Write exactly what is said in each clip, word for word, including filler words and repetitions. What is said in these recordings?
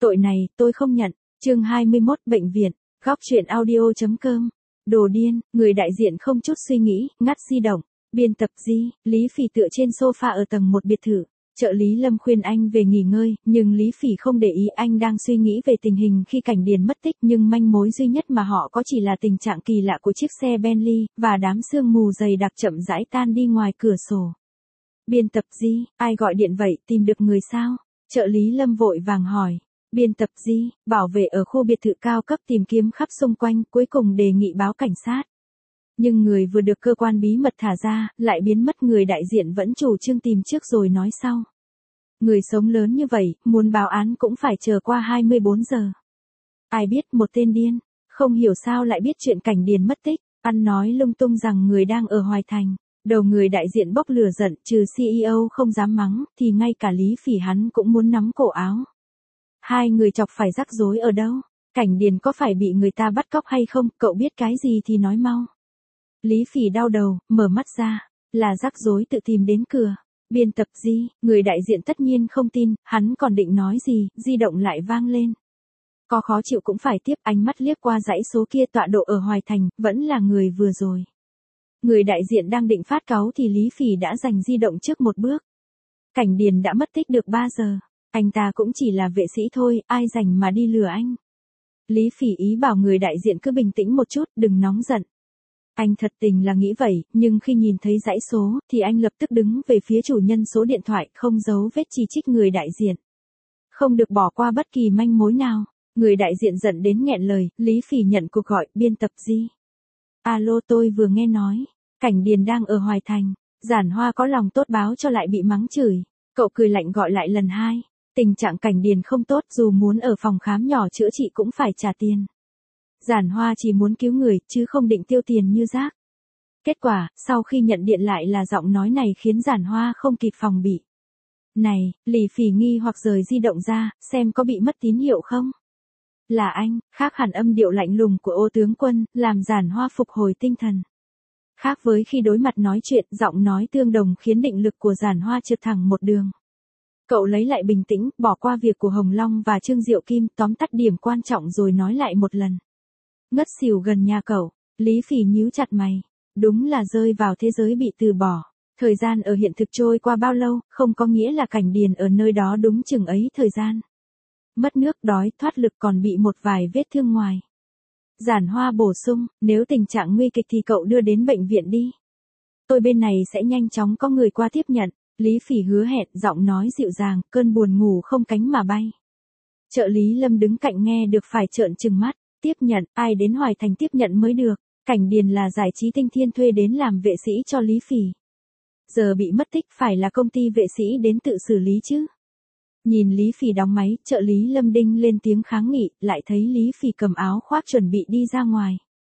Tội này, tôi không nhận. Chương hai mươi mốt Bệnh viện. Góc truyện audio chấm com. Đồ điên, người đại diện không chút suy nghĩ, ngắt di động. Biên tập Di, Lý Phỉ tựa trên sofa ở tầng một biệt thự. Trợ lý Lâm khuyên anh về nghỉ ngơi, nhưng Lý Phỉ không để ý, anh đang suy nghĩ về tình hình khi Cảnh Điền mất tích, nhưng manh mối duy nhất mà họ có chỉ là tình trạng kỳ lạ của chiếc xe Bentley, và đám sương mù dày đặc chậm rãi tan đi ngoài cửa sổ. Biên tập Di, ai gọi điện vậy, tìm được người sao? Trợ lý Lâm vội vàng hỏi. Biên tập Di, bảo vệ ở khu biệt thự cao cấp tìm kiếm khắp xung quanh, cuối cùng đề nghị báo cảnh sát. Nhưng người vừa được cơ quan bí mật thả ra, lại biến mất. Người đại diện vẫn chủ trương tìm trước rồi nói sau. Người sống lớn như vậy, muốn báo án cũng phải chờ qua hai mươi bốn giờ. Ai biết một tên điên, không hiểu sao lại biết chuyện Cảnh Điền mất tích, ăn nói lung tung rằng người đang ở Hoài Thành. Đầu người đại diện bốc lửa giận, trừ xê e ô không dám mắng, thì ngay cả Lý Phỉ hắn cũng muốn nắm cổ áo. Hai người chọc phải rắc rối ở đâu? Cảnh Điền có phải bị người ta bắt cóc hay không? Cậu biết cái gì thì nói mau. Lý Phỉ đau đầu, mở mắt ra, là rắc rối tự tìm đến cửa. Biên tập Di, người đại diện tất nhiên không tin, hắn còn định nói gì, di động lại vang lên. Có khó chịu cũng phải tiếp, ánh mắt liếc qua dãy số kia tọa độ ở Hoài Thành, vẫn là người vừa rồi. Người đại diện đang định phát cáu thì Lý Phỉ đã giành di động trước một bước. Cảnh Điền đã mất tích được ba giờ, anh ta cũng chỉ là vệ sĩ thôi, ai rảnh mà đi lừa anh. Lý Phỉ ý bảo người đại diện cứ bình tĩnh một chút, đừng nóng giận. Anh thật tình là nghĩ vậy, nhưng khi nhìn thấy dãy số, thì anh lập tức đứng về phía chủ nhân số điện thoại, không giấu vết chỉ trích người đại diện. Không được bỏ qua bất kỳ manh mối nào. Người đại diện giận đến nghẹn lời, Lý Phỉ nhận cuộc gọi, biên tập Di. Alo, tôi vừa nghe nói, Cảnh Điền đang ở Hoài Thành. Giản Hoa có lòng tốt báo cho lại bị mắng chửi. Cậu cười lạnh gọi lại lần hai. Tình trạng Cảnh Điền không tốt, dù muốn ở phòng khám nhỏ chữa trị cũng phải trả tiền. Giản Hoa chỉ muốn cứu người, chứ không định tiêu tiền như rác. Kết quả, sau khi nhận điện lại là giọng nói này khiến Giản Hoa không kịp phòng bị. Này, Lý Phỉ nghi hoặc rời di động ra, xem có bị mất tín hiệu không? Là anh, khác hẳn âm điệu lạnh lùng của Ô tướng quân, làm Giản Hoa phục hồi tinh thần. Khác với khi đối mặt nói chuyện, giọng nói tương đồng khiến định lực của Giản Hoa trượt thẳng một đường. Cậu lấy lại bình tĩnh, bỏ qua việc của Hồng Long và Trương Diệu Kim, tóm tắt điểm quan trọng rồi nói lại một lần. Ngất xỉu gần nhà cậu, Lý Phỉ nhíu chặt mày. Đúng là rơi vào thế giới bị từ bỏ. Thời gian ở hiện thực trôi qua bao lâu, không có nghĩa là Cảnh Điền ở nơi đó đúng chừng ấy thời gian. Mất nước, đói, thoát lực, còn bị một vài vết thương ngoài. Giản Hoa bổ sung, nếu tình trạng nguy kịch thì cậu đưa đến bệnh viện đi. Tôi bên này sẽ nhanh chóng có người qua tiếp nhận. Lý Phỉ hứa hẹn, giọng nói dịu dàng, cơn buồn ngủ không cánh mà bay. Trợ lý Lâm đứng cạnh nghe được phải trợn trừng mắt. Tiếp nhận, ai đến Hoài Thành tiếp nhận mới được. Cảnh Điền là giải trí Tinh Thiên thuê đến làm vệ sĩ cho Lý Phỉ. Giờ bị mất tích, phải là công ty vệ sĩ đến tự xử lý chứ. Nhìn Lý Phỉ đóng máy, trợ lý Lâm đinh lên tiếng kháng nghị, lại thấy Lý Phỉ cầm áo khoác chuẩn bị đi ra ngoài.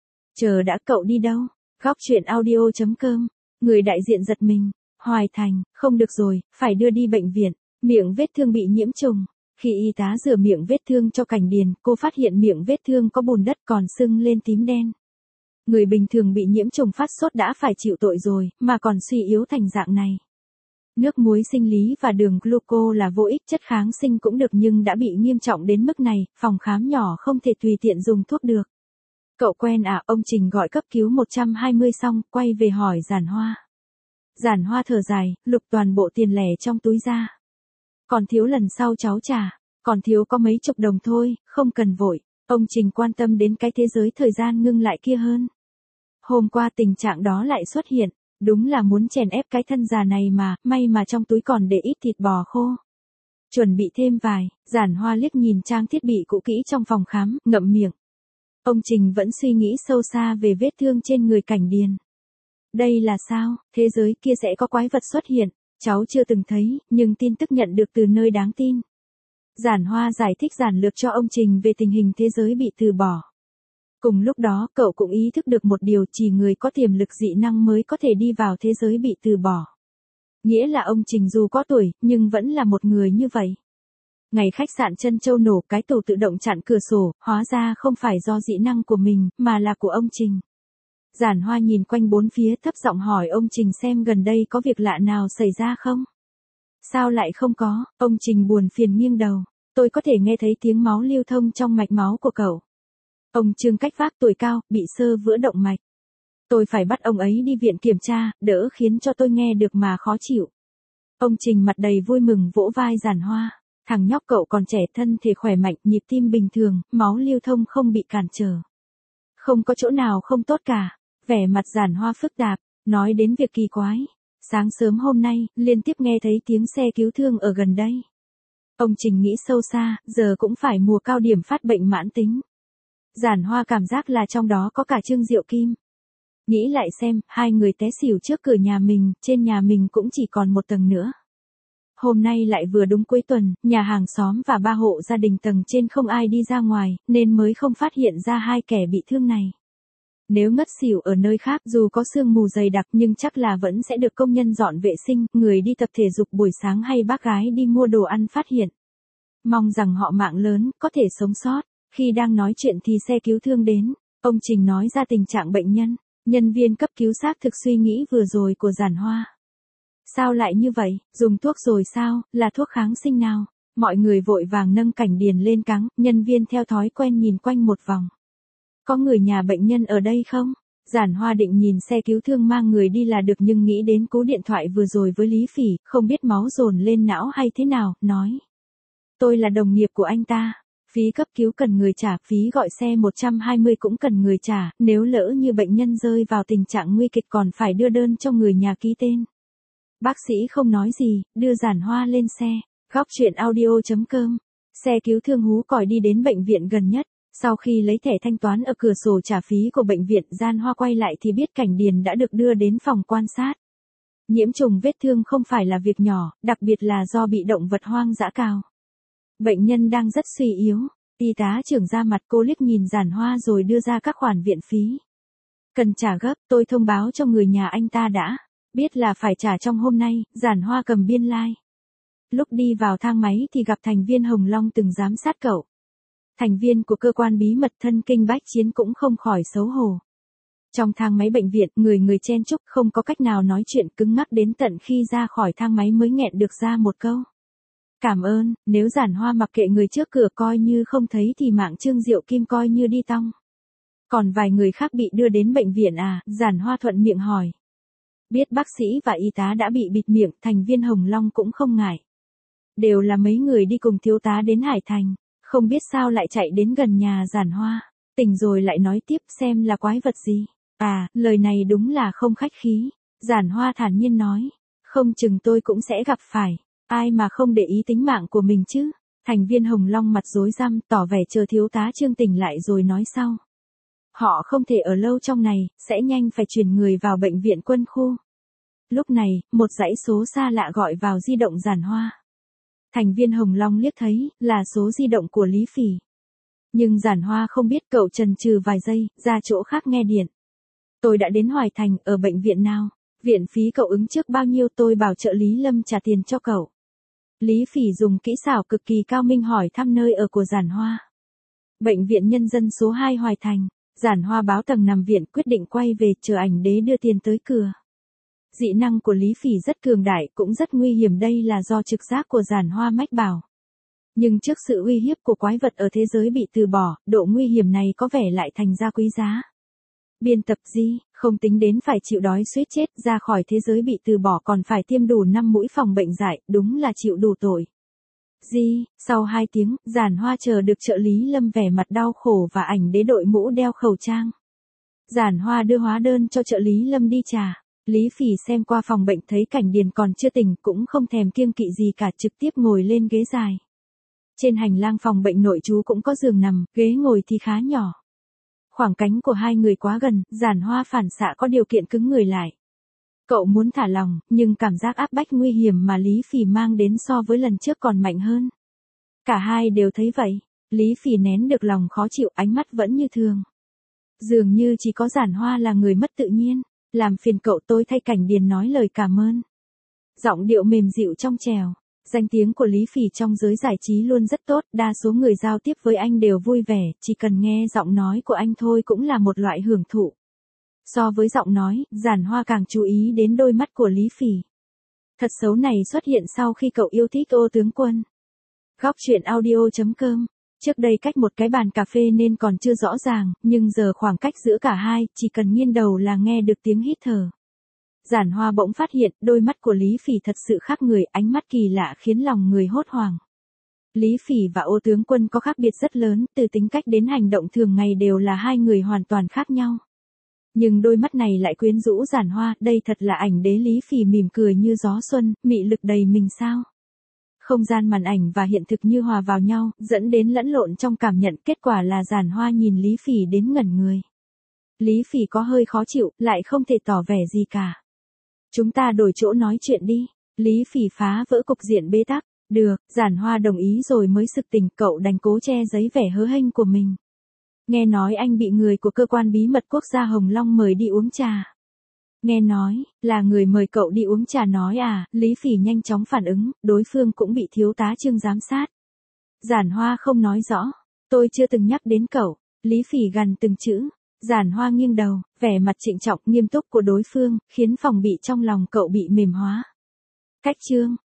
Chờ đã, cậu đi đâu? Góc truyện audio chấm com. Người đại diện giật mình. Hoài Thành, không được rồi, phải đưa đi bệnh viện. Miệng vết thương bị nhiễm trùng. Khi y tá rửa miệng vết thương cho Cảnh Điền, cô phát hiện miệng vết thương có bùn đất còn sưng lên tím đen. Người bình thường bị nhiễm trùng phát sốt đã phải chịu tội rồi, mà còn suy yếu thành dạng này. Nước muối sinh lý và đường gluco là vô ích, chất kháng sinh cũng được nhưng đã bị nghiêm trọng đến mức này, phòng khám nhỏ không thể tùy tiện dùng thuốc được. Cậu quen à? Ông Trình gọi cấp cứu một trăm hai mươi xong, quay về hỏi Giản Hoa. Giản Hoa thở dài, lục toàn bộ tiền lẻ trong túi ra. Còn thiếu lần sau cháu trả, còn thiếu có mấy chục đồng thôi, không cần vội. Ông Trình quan tâm đến cái thế giới thời gian ngưng lại kia hơn. Hôm qua tình trạng đó lại xuất hiện, đúng là muốn chèn ép cái thân già này mà, may mà trong túi còn để ít thịt bò khô. Chuẩn bị thêm vài, Giản Hoa liếc nhìn trang thiết bị cũ kỹ trong phòng khám, ngậm miệng. Ông Trình vẫn suy nghĩ sâu xa về vết thương trên người Cảnh Điền. Đây là sao, thế giới kia sẽ có quái vật xuất hiện, cháu chưa từng thấy, nhưng tin tức nhận được từ nơi đáng tin. Giản Hoa giải thích giản lược cho ông Trình về tình hình thế giới bị từ bỏ. Cùng lúc đó, cậu cũng ý thức được một điều, chỉ người có tiềm lực dị năng mới có thể đi vào thế giới bị từ bỏ. Nghĩa là ông Trình dù có tuổi, nhưng vẫn là một người như vậy. Ngày khách sạn Trân Châu nổ, cái tủ tự động chặn cửa sổ, hóa ra không phải do dị năng của mình, mà là của ông Trình. Giản Hoa nhìn quanh bốn phía, thấp giọng hỏi ông Trình xem gần đây có việc lạ nào xảy ra không? Sao lại không có? Ông Trình buồn phiền nghiêng đầu. Tôi có thể nghe thấy tiếng máu lưu thông trong mạch máu của cậu. Ông Trương cách vác tuổi cao, bị xơ vữa động mạch. Tôi phải bắt ông ấy đi viện kiểm tra, đỡ khiến cho tôi nghe được mà khó chịu. Ông Trình mặt đầy vui mừng vỗ vai Giản Hoa. Thằng nhóc cậu còn trẻ, thân thể khỏe mạnh, nhịp tim bình thường, máu lưu thông không bị cản trở. Không có chỗ nào không tốt cả. Vẻ mặt Giản Hoa phức tạp, nói đến việc kỳ quái. Sáng sớm hôm nay, liên tiếp nghe thấy tiếng xe cứu thương ở gần đây. Ông Trình nghĩ sâu xa, giờ cũng phải mùa cao điểm phát bệnh mãn tính. Giản Hoa cảm giác là trong đó có cả Trương Diệu Kim. Nghĩ lại xem, hai người té xỉu trước cửa nhà mình, trên nhà mình cũng chỉ còn một tầng nữa. Hôm nay lại vừa đúng cuối tuần, nhà hàng xóm và ba hộ gia đình tầng trên không ai đi ra ngoài, nên mới không phát hiện ra hai kẻ bị thương này. Nếu ngất xỉu ở nơi khác dù có sương mù dày đặc nhưng chắc là vẫn sẽ được công nhân dọn vệ sinh, người đi tập thể dục buổi sáng hay bác gái đi mua đồ ăn phát hiện. Mong rằng họ mạng lớn, có thể sống sót. Khi đang nói chuyện thì xe cứu thương đến, ông Trình nói ra tình trạng bệnh nhân. Nhân viên cấp cứu xác thực suy nghĩ vừa rồi của Giản Hoa. Sao lại như vậy, dùng thuốc rồi sao, là thuốc kháng sinh nào? Mọi người vội vàng nâng Cảnh Điền lên cáng, nhân viên theo thói quen nhìn quanh một vòng. Có người nhà bệnh nhân ở đây không? Giản Hoa định nhìn xe cứu thương mang người đi là được nhưng nghĩ đến cú điện thoại vừa rồi với Lý Phỉ, không biết máu dồn lên não hay thế nào, nói. Tôi là đồng nghiệp của anh ta. Phí cấp cứu cần người trả, phí gọi xe một trăm hai mươi cũng cần người trả, nếu lỡ như bệnh nhân rơi vào tình trạng nguy kịch còn phải đưa đơn cho người nhà ký tên. Bác sĩ không nói gì, đưa Giản Hoa lên xe. Góc truyện audio chấm com. Xe cứu thương hú còi đi đến bệnh viện gần nhất. Sau khi lấy thẻ thanh toán ở cửa sổ trả phí của bệnh viện, Giản Hoa quay lại thì biết Cảnh Điền đã được đưa đến phòng quan sát. Nhiễm trùng vết thương không phải là việc nhỏ, đặc biệt là do bị động vật hoang dã cào. Bệnh nhân đang rất suy yếu. Y tá trưởng ra mặt, cô liếc nhìn Giản Hoa rồi đưa ra các khoản viện phí. Cần trả gấp, tôi thông báo cho người nhà anh ta đã. Biết là phải trả trong hôm nay, Giản Hoa cầm biên lai. Lúc đi vào thang máy thì gặp thành viên Hồng Long từng giám sát cậu. Thành viên của cơ quan bí mật thân kinh bách chiến cũng không khỏi xấu hổ. Trong thang máy bệnh viện, người người chen chúc, không có cách nào nói chuyện, cứng ngắc đến tận khi ra khỏi thang máy mới nghẹn được ra một câu. Cảm ơn, nếu Giản Hoa mặc kệ người trước cửa coi như không thấy thì mạng Trương Diệu Kim coi như đi tong. Còn vài người khác bị đưa đến bệnh viện à? Giản Hoa thuận miệng hỏi. Biết bác sĩ và y tá đã bị bịt miệng, thành viên Hồng Long cũng không ngại. Đều là mấy người đi cùng thiếu tá đến Hải Thành, không biết sao lại chạy đến gần nhà Giản Hoa. Tỉnh rồi lại nói tiếp xem là quái vật gì. À, lời này đúng là không khách khí. Giản Hoa thản nhiên nói. Không chừng tôi cũng sẽ gặp phải. Ai mà không để ý tính mạng của mình chứ? Thành viên Hồng Long mặt rối răm, tỏ vẻ chờ thiếu tá Trương tỉnh lại rồi nói sau. Họ không thể ở lâu trong này, sẽ nhanh phải chuyển người vào bệnh viện quân khu. Lúc này, một dãy số xa lạ gọi vào di động Giản Hoa. Thành viên Hồng Long liếc thấy, là số di động của Lý Phỉ. Nhưng Giản Hoa không biết, cậu chần chừ vài giây, ra chỗ khác nghe điện. Tôi đã đến Hoài Thành, ở bệnh viện nào? Viện phí cậu ứng trước bao nhiêu, tôi bảo trợ lý Lâm trả tiền cho cậu. Lý Phỉ dùng kỹ xảo cực kỳ cao minh hỏi thăm nơi ở của Giản Hoa. Bệnh viện Nhân dân số hai Hoài Thành. Giản Hoa báo tầng nằm viện, quyết định quay về chờ ảnh đế đưa tiền tới cửa. Dị năng của Lý Phỉ rất cường đại, cũng rất nguy hiểm, đây là do trực giác của Giản Hoa mách bảo. Nhưng trước sự uy hiếp của quái vật ở thế giới bị từ bỏ, độ nguy hiểm này có vẻ lại thành ra quý giá. Biên tập Di, không tính đến phải chịu đói suýt chết, ra khỏi thế giới bị từ bỏ còn phải tiêm đủ năm mũi phòng bệnh dại, đúng là chịu đủ tội. Di, sau hai tiếng, Giản Hoa chờ được trợ lý Lâm vẻ mặt đau khổ và ảnh đế đội mũ đeo khẩu trang. Giản Hoa đưa hóa đơn cho trợ lý Lâm đi trả. Lý Phỉ xem qua phòng bệnh thấy Cảnh Điền còn chưa tỉnh, cũng không thèm kiêng kỵ gì cả, trực tiếp ngồi lên ghế dài. Trên hành lang phòng bệnh nội trú cũng có giường nằm, ghế ngồi thì khá nhỏ. Khoảng cánh của hai người quá gần, Giản Hoa phản xạ có điều kiện cứng người lại. Cậu muốn thả lòng, nhưng cảm giác áp bách nguy hiểm mà Lý Phỉ mang đến so với lần trước còn mạnh hơn. Cả hai đều thấy vậy. Lý Phỉ nén được lòng khó chịu, ánh mắt vẫn như thường. Dường như chỉ có Giản Hoa là người mất tự nhiên. Làm phiền cậu, tôi thay Cảnh Điền nói lời cảm ơn. Giọng điệu mềm dịu trong trẻo. Danh tiếng của Lý Phỉ trong giới giải trí luôn rất tốt, đa số người giao tiếp với anh đều vui vẻ, chỉ cần nghe giọng nói của anh thôi cũng là một loại hưởng thụ. So với giọng nói, Giản Hoa càng chú ý đến đôi mắt của Lý Phỉ. Thật xấu này xuất hiện sau khi cậu yêu thích Ô tướng quân. Góc chuyện audio chấm com. Trước đây cách một cái bàn cà phê nên còn chưa rõ ràng, nhưng giờ khoảng cách giữa cả hai, chỉ cần nghiêng đầu là nghe được tiếng hít thở. Giản Hoa bỗng phát hiện, đôi mắt của Lý Phỉ thật sự khác người, ánh mắt kỳ lạ khiến lòng người hốt hoảng. Lý Phỉ và Ô tướng quân có khác biệt rất lớn, từ tính cách đến hành động thường ngày đều là hai người hoàn toàn khác nhau. Nhưng đôi mắt này lại quyến rũ Giản Hoa, đây thật là ảnh đế. Lý Phỉ mỉm cười như gió xuân, mị lực đầy mình sao. Không gian màn ảnh và hiện thực như hòa vào nhau, dẫn đến lẫn lộn trong cảm nhận, kết quả là Giản Hoa nhìn Lý Phỉ đến ngẩn người. Lý Phỉ có hơi khó chịu, lại không thể tỏ vẻ gì cả. Chúng ta đổi chỗ nói chuyện đi. Lý Phỉ phá vỡ cục diện bế tắc. Được, Giản Hoa đồng ý rồi mới sực tỉnh, cậu đành cố che giấy vẻ hớ hênh của mình. Nghe nói anh bị người của cơ quan bí mật quốc gia Hồng Long mời đi uống trà. Nghe nói, là người mời cậu đi uống trà nói à, Lý Phỉ nhanh chóng phản ứng, đối phương cũng bị thiếu tá Trương giám sát. Giản Hoa không nói rõ, tôi chưa từng nhắc đến cậu. Lý Phỉ gằn từng chữ. Giản Hoa nghiêng đầu, vẻ mặt trịnh trọng nghiêm túc của đối phương, khiến phòng bị trong lòng cậu bị mềm hóa. Cách Trương,